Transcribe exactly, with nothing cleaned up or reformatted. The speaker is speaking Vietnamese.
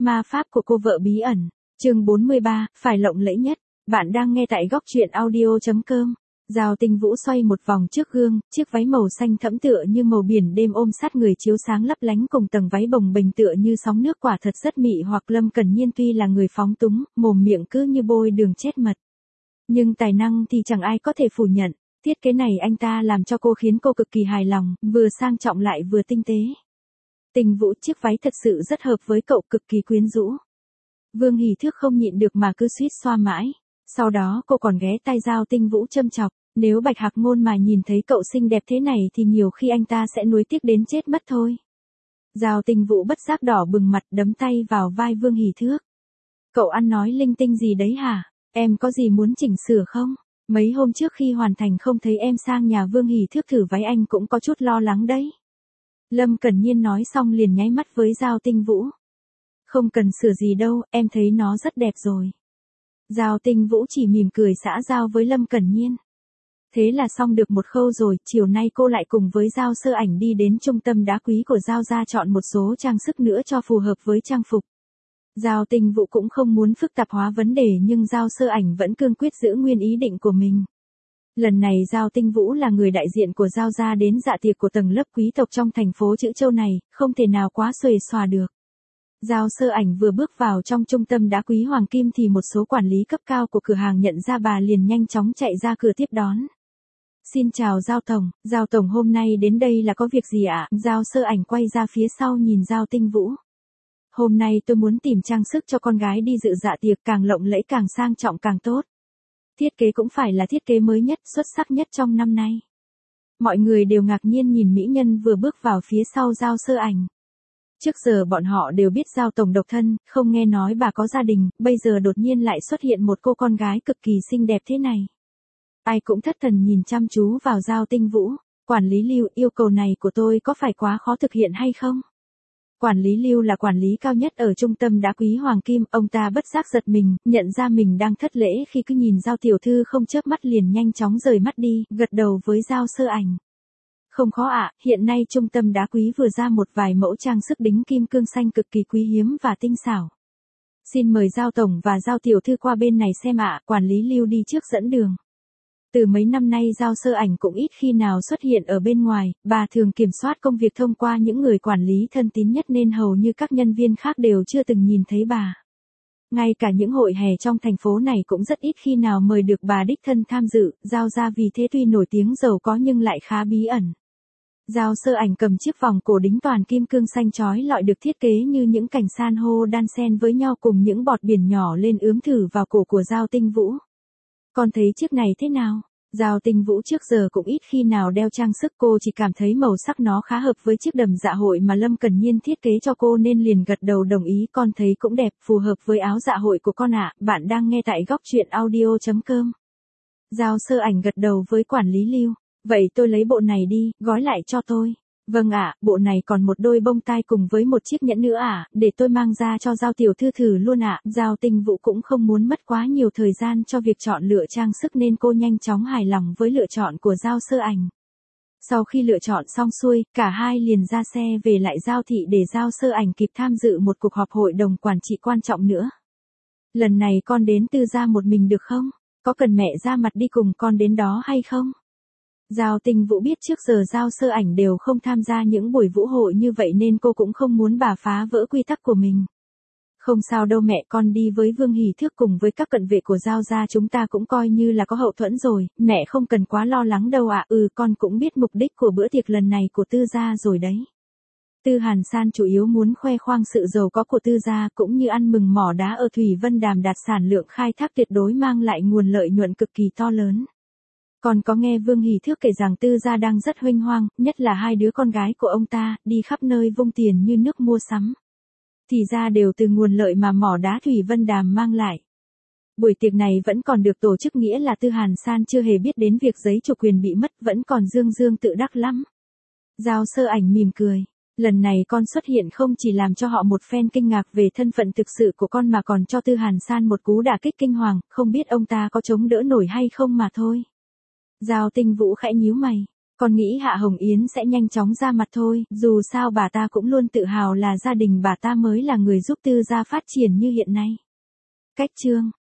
Ma pháp của cô vợ bí ẩn, chương bốn mươi ba, phải lộng lẫy nhất. Bạn đang nghe tại góc truyện audio chấm com. Giao Tinh Vũ xoay một vòng trước gương, chiếc váy màu xanh thẫm tựa như màu biển đêm ôm sát người chiếu sáng lấp lánh cùng tầng váy bồng bềnh tựa như sóng nước quả thật rất mị hoặc Lâm Cẩn Nhiên tuy là người phóng túng, mồm miệng cứ như bôi đường chết mật. Nhưng tài năng thì chẳng ai có thể phủ nhận, thiết kế này anh ta làm cho cô khiến cô cực kỳ hài lòng, vừa sang trọng lại vừa tinh tế. Tinh Vũ, chiếc váy thật sự rất hợp với cậu, cực kỳ quyến rũ. Vương Hỷ Thước không nhịn được mà cứ suýt xoa mãi. Sau đó cô còn ghé tai Giao Tinh Vũ châm chọc, nếu Bạch Hạc Ngôn mà nhìn thấy cậu xinh đẹp thế này thì nhiều khi anh ta sẽ nuối tiếc đến chết mất thôi. Giao Tinh Vũ bất giác đỏ bừng mặt, đấm tay vào vai Vương Hỷ Thước. Cậu ăn nói linh tinh gì đấy hả? Em có gì muốn chỉnh sửa không? Mấy hôm trước khi hoàn thành không thấy em sang nhà Vương Hỷ Thước thử váy anh cũng có chút lo lắng đấy. Lâm Cẩn Nhiên nói xong liền nháy mắt với Giao Tinh Vũ. Không cần sửa gì đâu, em thấy nó rất đẹp rồi. Giao Tinh Vũ chỉ mỉm cười xã giao với Lâm Cẩn Nhiên. Thế là xong được một khâu rồi, chiều nay cô lại cùng với Giao Sơ Ảnh đi đến trung tâm đá quý của Giao gia chọn một số trang sức nữa cho phù hợp với trang phục. Giao Tinh Vũ cũng không muốn phức tạp hóa vấn đề nhưng Giao Sơ Ảnh vẫn cương quyết giữ nguyên ý định của mình. Lần này Giao Tinh Vũ là người đại diện của Giao gia đến dạ tiệc của tầng lớp quý tộc trong thành phố Trữ Châu này, không thể nào quá xuề xòa được. Giao Sơ Ảnh vừa bước vào trong trung tâm đá quý Hoàng Kim thì một số quản lý cấp cao của cửa hàng nhận ra bà liền nhanh chóng chạy ra cửa tiếp đón. Xin chào Giao Tổng, Giao Tổng hôm nay đến đây là có việc gì ạ? Giao Sơ Ảnh quay ra phía sau nhìn Giao Tinh Vũ. Hôm nay tôi muốn tìm trang sức cho con gái đi dự dạ tiệc, càng lộng lẫy càng sang trọng càng tốt. Thiết kế cũng phải là thiết kế mới nhất, xuất sắc nhất trong năm nay. Mọi người đều ngạc nhiên nhìn mỹ nhân vừa bước vào phía sau Giao Sơ Ảnh. Trước giờ bọn họ đều biết Giao Tổng độc thân, không nghe nói bà có gia đình, bây giờ đột nhiên lại xuất hiện một cô con gái cực kỳ xinh đẹp thế này. Ai cũng thất thần nhìn chăm chú vào Giao Tinh Vũ. Quản lý Lưu, yêu cầu này của tôi có phải quá khó thực hiện hay không? Quản lý Lưu là quản lý cao nhất ở trung tâm đá quý Hoàng Kim, ông ta bất giác giật mình, nhận ra mình đang thất lễ khi cứ nhìn Giao tiểu thư không chớp mắt liền nhanh chóng rời mắt đi, gật đầu với Giao Sơ Ảnh. Không khó ạ, hiện nay trung tâm đá quý vừa ra một vài mẫu trang sức đính kim cương xanh cực kỳ quý hiếm và tinh xảo. Xin mời Giao Tổng và Giao tiểu thư qua bên này xem ạ, quản lý Lưu đi trước dẫn đường. Từ mấy năm nay Giao Sơ Ảnh cũng ít khi nào xuất hiện ở bên ngoài, bà thường kiểm soát công việc thông qua những người quản lý thân tín nhất nên hầu như các nhân viên khác đều chưa từng nhìn thấy bà. Ngay cả những hội hè trong thành phố này cũng rất ít khi nào mời được bà đích thân tham dự, Giao gia vì thế tuy nổi tiếng giàu có nhưng lại khá bí ẩn. Giao Sơ Ảnh cầm chiếc vòng cổ đính toàn kim cương xanh chói lọi được thiết kế như những cành san hô đan xen với nhau cùng những bọt biển nhỏ lên ướm thử vào cổ của Giao Tinh Vũ. Con thấy chiếc này thế nào? Giao Tinh Vũ trước giờ cũng ít khi nào đeo trang sức, cô chỉ cảm thấy màu sắc nó khá hợp với chiếc đầm dạ hội mà Lâm Cẩn Nhiên thiết kế cho cô nên liền gật đầu đồng ý, con thấy cũng đẹp, phù hợp với áo dạ hội của con ạ. Bạn đang nghe tại góc truyện audio chấm com. Giao Sơ Ảnh gật đầu với quản lý Lưu. Vậy tôi lấy bộ này đi, gói lại cho tôi. Vâng ạ, bộ này còn một đôi bông tai cùng với một chiếc nhẫn nữa ạ, để tôi mang ra cho Giao tiểu thư thử luôn ạ. Giao Tinh Vũ cũng không muốn mất quá nhiều thời gian cho việc chọn lựa trang sức nên cô nhanh chóng hài lòng với lựa chọn của Giao Sơ Ảnh. Sau khi lựa chọn xong xuôi, cả hai liền ra xe về lại Giao thị để Giao Sơ Ảnh kịp tham dự một cuộc họp hội đồng quản trị quan trọng nữa. Lần này con đến Tư gia một mình được không? Có cần mẹ ra mặt đi cùng con đến đó hay không? Giao Tinh Vũ biết trước giờ Giao Sơ Ảnh đều không tham gia những buổi vũ hội như vậy nên cô cũng không muốn bà phá vỡ quy tắc của mình. Không sao đâu mẹ, con đi với Vương Hỷ Thước cùng với các cận vệ của Giao gia chúng ta cũng coi như là có hậu thuẫn rồi, mẹ không cần quá lo lắng đâu ạ. Ừ, con cũng biết mục đích của bữa tiệc lần này của Tư gia rồi đấy. Tư Hàn San chủ yếu muốn khoe khoang sự giàu có của Tư gia cũng như ăn mừng mỏ đá ở Thủy Vân Đàm đạt sản lượng khai thác tuyệt đối mang lại nguồn lợi nhuận cực kỳ to lớn. Còn có nghe Vương Hỷ Thước kể rằng Tư gia đang rất huênh hoang, nhất là hai đứa con gái của ông ta, đi khắp nơi vung tiền như nước mua sắm. Thì ra đều từ nguồn lợi mà mỏ đá Thủy Vân Đàm mang lại. Buổi tiệc này vẫn còn được tổ chức nghĩa là Tư Hàn San chưa hề biết đến việc giấy chủ quyền bị mất, vẫn còn dương dương tự đắc lắm. Giao Sơ Ảnh mỉm cười. Lần này con xuất hiện không chỉ làm cho họ một phen kinh ngạc về thân phận thực sự của con mà còn cho Tư Hàn San một cú đả kích kinh hoàng, không biết ông ta có chống đỡ nổi hay không mà thôi. Giao Tinh Vũ khẽ nhíu mày. Con nghĩ Hạ Hồng Yến sẽ nhanh chóng ra mặt thôi, dù sao bà ta cũng luôn tự hào là gia đình bà ta mới là người giúp Tư gia phát triển như hiện nay. Cách chương